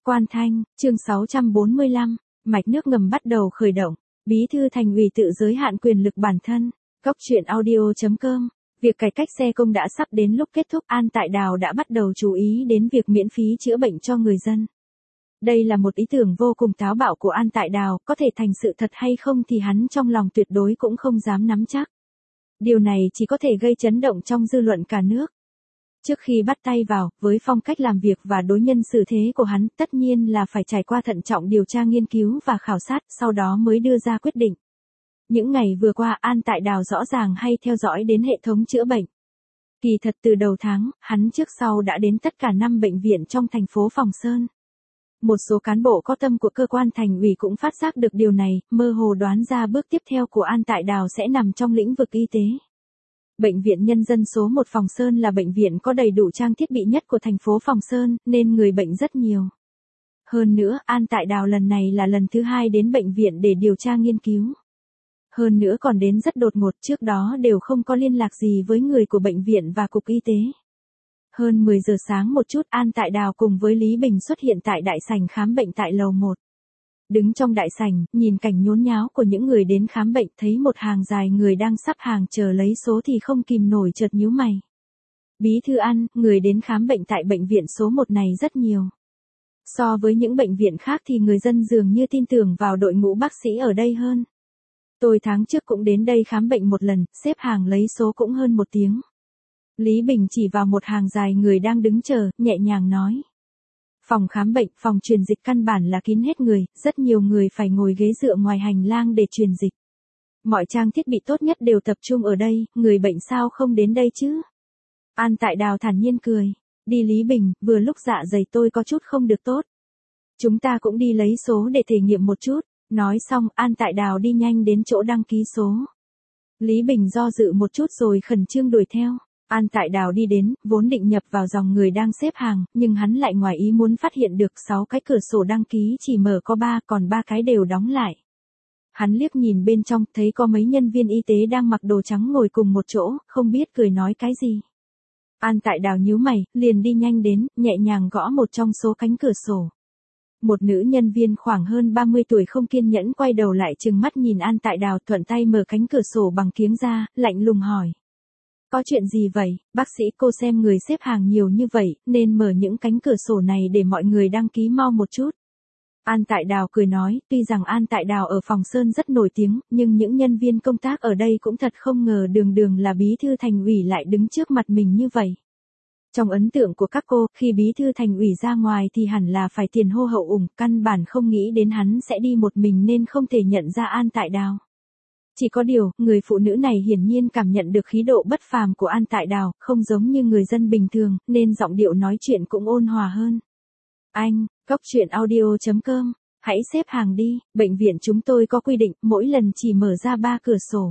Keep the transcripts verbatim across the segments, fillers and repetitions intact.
Quan Thanh, chương sáu trăm bốn mươi lăm, mạch nước ngầm bắt đầu khởi động, bí thư thành ủy tự giới hạn quyền lực bản thân, Cóc truyện audio chấm com. Việc cải cách xe công đã sắp đến lúc kết thúc. An Tại Đào đã bắt đầu chú ý đến việc miễn phí chữa bệnh cho người dân. Đây là một ý tưởng vô cùng táo bạo của An Tại Đào, có thể thành sự thật hay không thì hắn trong lòng tuyệt đối cũng không dám nắm chắc. Điều này chỉ có thể gây chấn động trong dư luận cả nước. Trước khi bắt tay vào, với phong cách làm việc và đối nhân xử thế của hắn, tất nhiên là phải trải qua thận trọng điều tra nghiên cứu và khảo sát, sau đó mới đưa ra quyết định. Những ngày vừa qua An Tại Đào rõ ràng hay theo dõi đến hệ thống chữa bệnh. Kỳ thật từ đầu tháng, hắn trước sau đã đến tất cả năm bệnh viện trong thành phố Phòng Sơn. Một số cán bộ có tâm của cơ quan thành ủy cũng phát giác được điều này, mơ hồ đoán ra bước tiếp theo của An Tại Đào sẽ nằm trong lĩnh vực y tế. Bệnh viện Nhân dân số một Phòng Sơn là bệnh viện có đầy đủ trang thiết bị nhất của thành phố Phòng Sơn, nên người bệnh rất nhiều. Hơn nữa, An Tại Đào lần này là lần thứ hai đến bệnh viện để điều tra nghiên cứu. Hơn nữa còn đến rất đột ngột, trước đó đều không có liên lạc gì với người của bệnh viện và cục y tế. Hơn mười giờ sáng một chút, An Tại Đào cùng với Lý Bình xuất hiện tại đại sảnh khám bệnh tại lầu một. Đứng trong đại sảnh, nhìn cảnh nhốn nháo của những người đến khám bệnh, thấy một hàng dài người đang sắp hàng chờ lấy số thì không kìm nổi chợt nhíu mày. Bí thư An, người đến khám bệnh tại bệnh viện số một này rất nhiều. So với những bệnh viện khác thì người dân dường như tin tưởng vào đội ngũ bác sĩ ở đây hơn. Tôi tháng trước cũng đến đây khám bệnh một lần, xếp hàng lấy số cũng hơn một tiếng. Lý Bình chỉ vào một hàng dài người đang đứng chờ, nhẹ nhàng nói. Phòng khám bệnh, phòng truyền dịch căn bản là kín hết người, rất nhiều người phải ngồi ghế dựa ngoài hành lang để truyền dịch. Mọi trang thiết bị tốt nhất đều tập trung ở đây, người bệnh sao không đến đây chứ? An Tại Đào thản nhiên cười. Đi Lý Bình, vừa lúc dạ dày tôi có chút không được tốt. Chúng ta cũng đi lấy số để thể nghiệm một chút. Nói xong, An Tại Đào đi nhanh đến chỗ đăng ký số. Lý Bình do dự một chút rồi khẩn trương đuổi theo. An Tại Đào đi đến, vốn định nhập vào dòng người đang xếp hàng, nhưng hắn lại ngoài ý muốn phát hiện được sáu cái cửa sổ đăng ký chỉ mở có ba, còn ba cái đều đóng lại. Hắn liếc nhìn bên trong, thấy có mấy nhân viên y tế đang mặc đồ trắng ngồi cùng một chỗ, không biết cười nói cái gì. An Tại Đào nhíu mày, liền đi nhanh đến, nhẹ nhàng gõ một trong số cánh cửa sổ. Một nữ nhân viên khoảng hơn ba mươi tuổi không kiên nhẫn quay đầu lại trừng mắt nhìn An Tại Đào, thuận tay mở cánh cửa sổ bằng kiếng ra, lạnh lùng hỏi. Có chuyện gì vậy, bác sĩ? Cô xem người xếp hàng nhiều như vậy, nên mở những cánh cửa sổ này để mọi người đăng ký mau một chút. An Tại Đào cười nói, tuy rằng An Tại Đào ở Phòng Sơn rất nổi tiếng, nhưng những nhân viên công tác ở đây cũng thật không ngờ đường đường là bí thư thành ủy lại đứng trước mặt mình như vậy. Trong ấn tượng của các cô, khi bí thư thành ủy ra ngoài thì hẳn là phải tiền hô hậu ủng, căn bản không nghĩ đến hắn sẽ đi một mình nên không thể nhận ra An Tại Đào. Chỉ có điều, người phụ nữ này hiển nhiên cảm nhận được khí độ bất phàm của An Tại Đào, không giống như người dân bình thường, nên giọng điệu nói chuyện cũng ôn hòa hơn. Anh, Cóc truyện audio chấm com, hãy xếp hàng đi, bệnh viện chúng tôi có quy định, mỗi lần chỉ mở ra ba cửa sổ.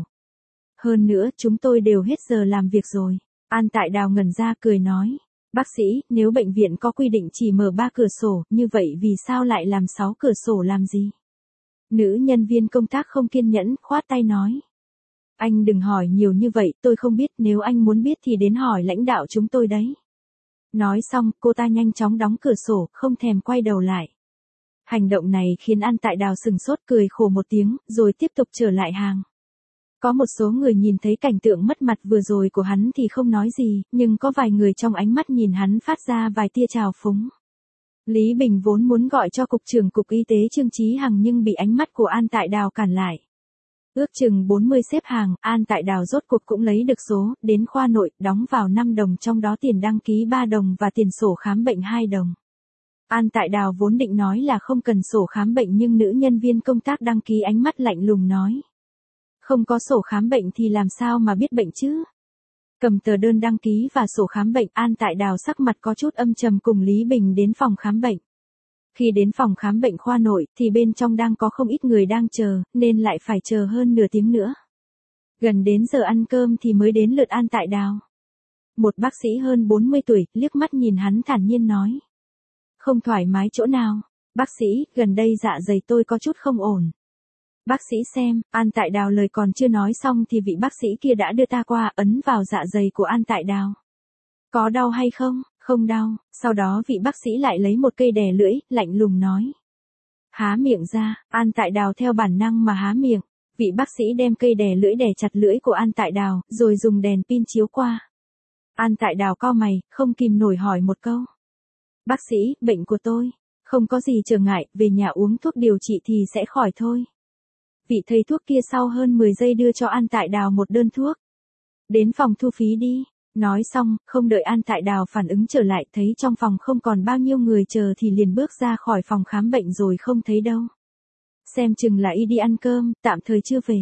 Hơn nữa, chúng tôi đều hết giờ làm việc rồi. An Tại Đào ngẩn ra cười nói. Bác sĩ, nếu bệnh viện có quy định chỉ mở ba cửa sổ, như vậy vì sao lại làm sáu cửa sổ làm gì? Nữ nhân viên công tác không kiên nhẫn, khoát tay nói. Anh đừng hỏi nhiều như vậy, tôi không biết, nếu anh muốn biết thì đến hỏi lãnh đạo chúng tôi đấy. Nói xong, cô ta nhanh chóng đóng cửa sổ, không thèm quay đầu lại. Hành động này khiến An Tại Đào sừng sốt cười khổ một tiếng, rồi tiếp tục trở lại hàng. Có một số người nhìn thấy cảnh tượng mất mặt vừa rồi của hắn thì không nói gì, nhưng có vài người trong ánh mắt nhìn hắn phát ra vài tia trào phúng. Lý Bình vốn muốn gọi cho cục trưởng cục y tế Trương Chí Hằng nhưng bị ánh mắt của An Tại Đào cản lại. Ước chừng bốn mươi xếp hàng, An Tại Đào rốt cuộc cũng lấy được số, đến khoa nội, đóng vào năm đồng, trong đó tiền đăng ký ba đồng và tiền sổ khám bệnh hai đồng. An Tại Đào vốn định nói là không cần sổ khám bệnh nhưng nữ nhân viên công tác đăng ký ánh mắt lạnh lùng nói. Không có sổ khám bệnh thì làm sao mà biết bệnh chứ? Cầm tờ đơn đăng ký và sổ khám bệnh, An Tại Đào sắc mặt có chút âm trầm cùng Lý Bình đến phòng khám bệnh. Khi đến phòng khám bệnh khoa nội thì bên trong đang có không ít người đang chờ, nên lại phải chờ hơn nửa tiếng nữa. Gần đến giờ ăn cơm thì mới đến lượt An Tại Đào. Một bác sĩ hơn bốn mươi tuổi, liếc mắt nhìn hắn thản nhiên nói. Không thoải mái chỗ nào? Bác sĩ, gần đây dạ dày tôi có chút không ổn. Bác sĩ xem, An Tại Đào lời còn chưa nói xong thì vị bác sĩ kia đã đưa ta qua, ấn vào dạ dày của An Tại Đào. Có đau hay không? Không đau, sau đó vị bác sĩ lại lấy một cây đè lưỡi, lạnh lùng nói. Há miệng ra, An Tại Đào theo bản năng mà há miệng. Vị bác sĩ đem cây đè lưỡi đè chặt lưỡi của An Tại Đào, rồi dùng đèn pin chiếu qua. An Tại Đào cau mày, không kìm nổi hỏi một câu. Bác sĩ, bệnh của tôi, không có gì trở ngại, về nhà uống thuốc điều trị thì sẽ khỏi thôi. Vị thầy thuốc kia sau hơn mười giây đưa cho An Tại Đào một đơn thuốc. Đến phòng thu phí đi. Nói xong, không đợi An Tại Đào phản ứng trở lại, thấy trong phòng không còn bao nhiêu người chờ thì liền bước ra khỏi phòng khám bệnh rồi không thấy đâu. Xem chừng là y đi ăn cơm, tạm thời chưa về.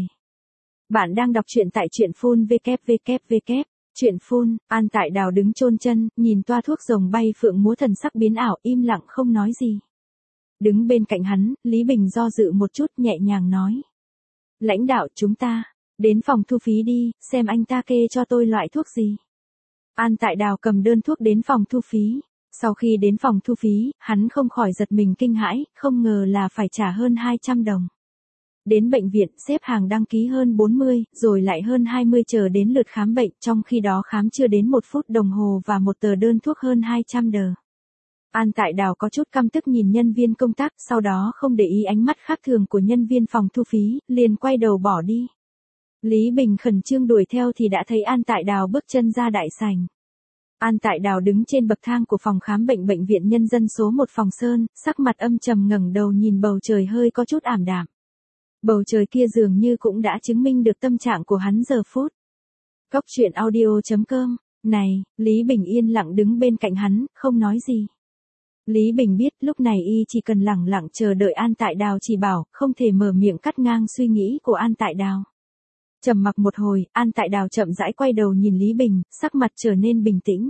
Bạn đang đọc truyện tại truyện phun vê vê vê. Truyện phun, An Tại Đào đứng chôn chân, nhìn toa thuốc rồng bay phượng múa thần sắc biến ảo, im lặng không nói gì. Đứng bên cạnh hắn, Lý Bình do dự một chút, nhẹ nhàng nói. Lãnh đạo chúng ta, đến phòng thu phí đi, xem anh ta kê cho tôi loại thuốc gì. An Tại Đào cầm đơn thuốc đến phòng thu phí. Sau khi đến phòng thu phí, hắn không khỏi giật mình kinh hãi, không ngờ là phải trả hơn hai trăm đồng. Đến bệnh viện, xếp hàng đăng ký hơn bốn mươi, rồi lại hơn hai mươi chờ đến lượt khám bệnh, trong khi đó khám chưa đến một phút đồng hồ và một tờ đơn thuốc hơn hai trăm đờ. An Tại Đào có chút căm tức nhìn nhân viên công tác, sau đó không để ý ánh mắt khác thường của nhân viên phòng thu phí, liền quay đầu bỏ đi. Lý Bình khẩn trương đuổi theo thì đã thấy An Tại Đào bước chân ra đại sảnh. An Tại Đào đứng trên bậc thang của phòng khám bệnh bệnh viện nhân dân số một Phòng Sơn, sắc mặt âm trầm ngẩng đầu nhìn bầu trời hơi có chút ảm đạm. Bầu trời kia dường như cũng đã chứng minh được tâm trạng của hắn giờ phút. Cốc truyện audio chấm com, này, Lý Bình yên lặng đứng bên cạnh hắn, không nói gì. Lý Bình biết lúc này y chỉ cần lẳng lặng chờ đợi An Tại Đào chỉ bảo, không thể mở miệng cắt ngang suy nghĩ của An Tại Đào. Trầm mặc một hồi, An Tại Đào chậm rãi quay đầu nhìn Lý Bình, sắc mặt trở nên bình tĩnh.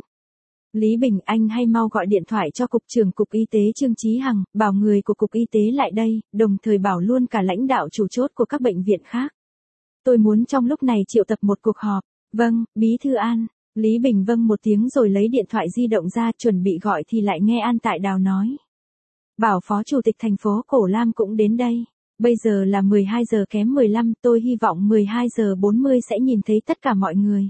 Lý Bình, anh hay mau gọi điện thoại cho Cục trưởng Cục Y tế Trương Chí Hằng, bảo người của Cục Y tế lại đây, đồng thời bảo luôn cả lãnh đạo chủ chốt của các bệnh viện khác. Tôi muốn trong lúc này triệu tập một cuộc họp. Vâng, Bí thư An. Lý Bình vâng một tiếng rồi lấy điện thoại di động ra chuẩn bị gọi thì lại nghe An Tại Đào nói. Bảo Phó Chủ tịch thành phố Cổ Lam cũng đến đây. Bây giờ là mười hai giờ kém mười lăm, tôi hy vọng mười hai giờ bốn mươi sẽ nhìn thấy tất cả mọi người.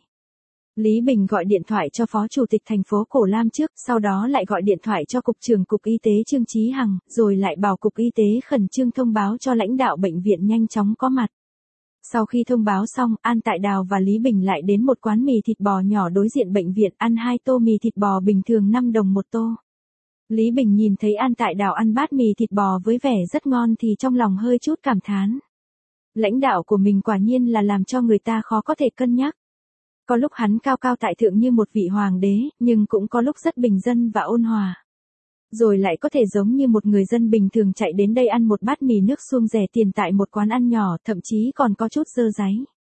Lý Bình gọi điện thoại cho Phó Chủ tịch thành phố Cổ Lam trước, sau đó lại gọi điện thoại cho Cục trưởng Cục Y tế Trương Chí Hằng, rồi lại bảo Cục Y tế khẩn trương thông báo cho lãnh đạo bệnh viện nhanh chóng có mặt. Sau khi thông báo xong, An Tại Đào và Lý Bình lại đến một quán mì thịt bò nhỏ đối diện bệnh viện ăn hai tô mì thịt bò bình thường năm đồng một tô. Lý Bình nhìn thấy An Tại Đào ăn bát mì thịt bò với vẻ rất ngon thì trong lòng hơi chút cảm thán. Lãnh đạo của mình quả nhiên là làm cho người ta khó có thể cân nhắc. Có lúc hắn cao cao tại thượng như một vị hoàng đế, nhưng cũng có lúc rất bình dân và ôn hòa. Rồi lại có thể giống như một người dân bình thường chạy đến đây ăn một bát mì nước suông rẻ tiền tại một quán ăn nhỏ, thậm chí còn có chút dơ dáy.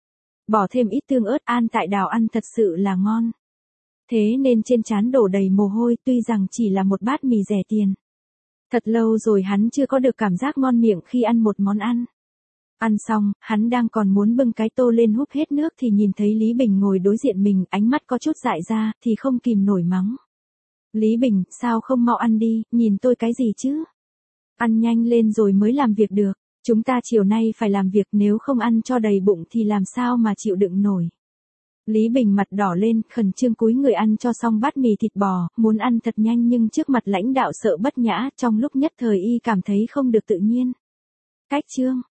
Bỏ thêm ít tương ớt, An Tại Đào ăn thật sự là ngon. Thế nên trên trán đổ đầy mồ hôi, tuy rằng chỉ là một bát mì rẻ tiền. Thật lâu rồi hắn chưa có được cảm giác ngon miệng khi ăn một món ăn. Ăn xong, hắn đang còn muốn bưng cái tô lên húp hết nước thì nhìn thấy Lý Bình ngồi đối diện mình, ánh mắt có chút dại ra, thì không kìm nổi mắng. Lý Bình, sao không mau ăn đi, nhìn tôi cái gì chứ? Ăn nhanh lên rồi mới làm việc được, chúng ta chiều nay phải làm việc, nếu không ăn cho đầy bụng thì làm sao mà chịu đựng nổi. Lý Bình mặt đỏ lên, khẩn trương cúi người ăn cho xong bát mì thịt bò, muốn ăn thật nhanh nhưng trước mặt lãnh đạo sợ bất nhã, trong lúc nhất thời y cảm thấy không được tự nhiên. Cách chương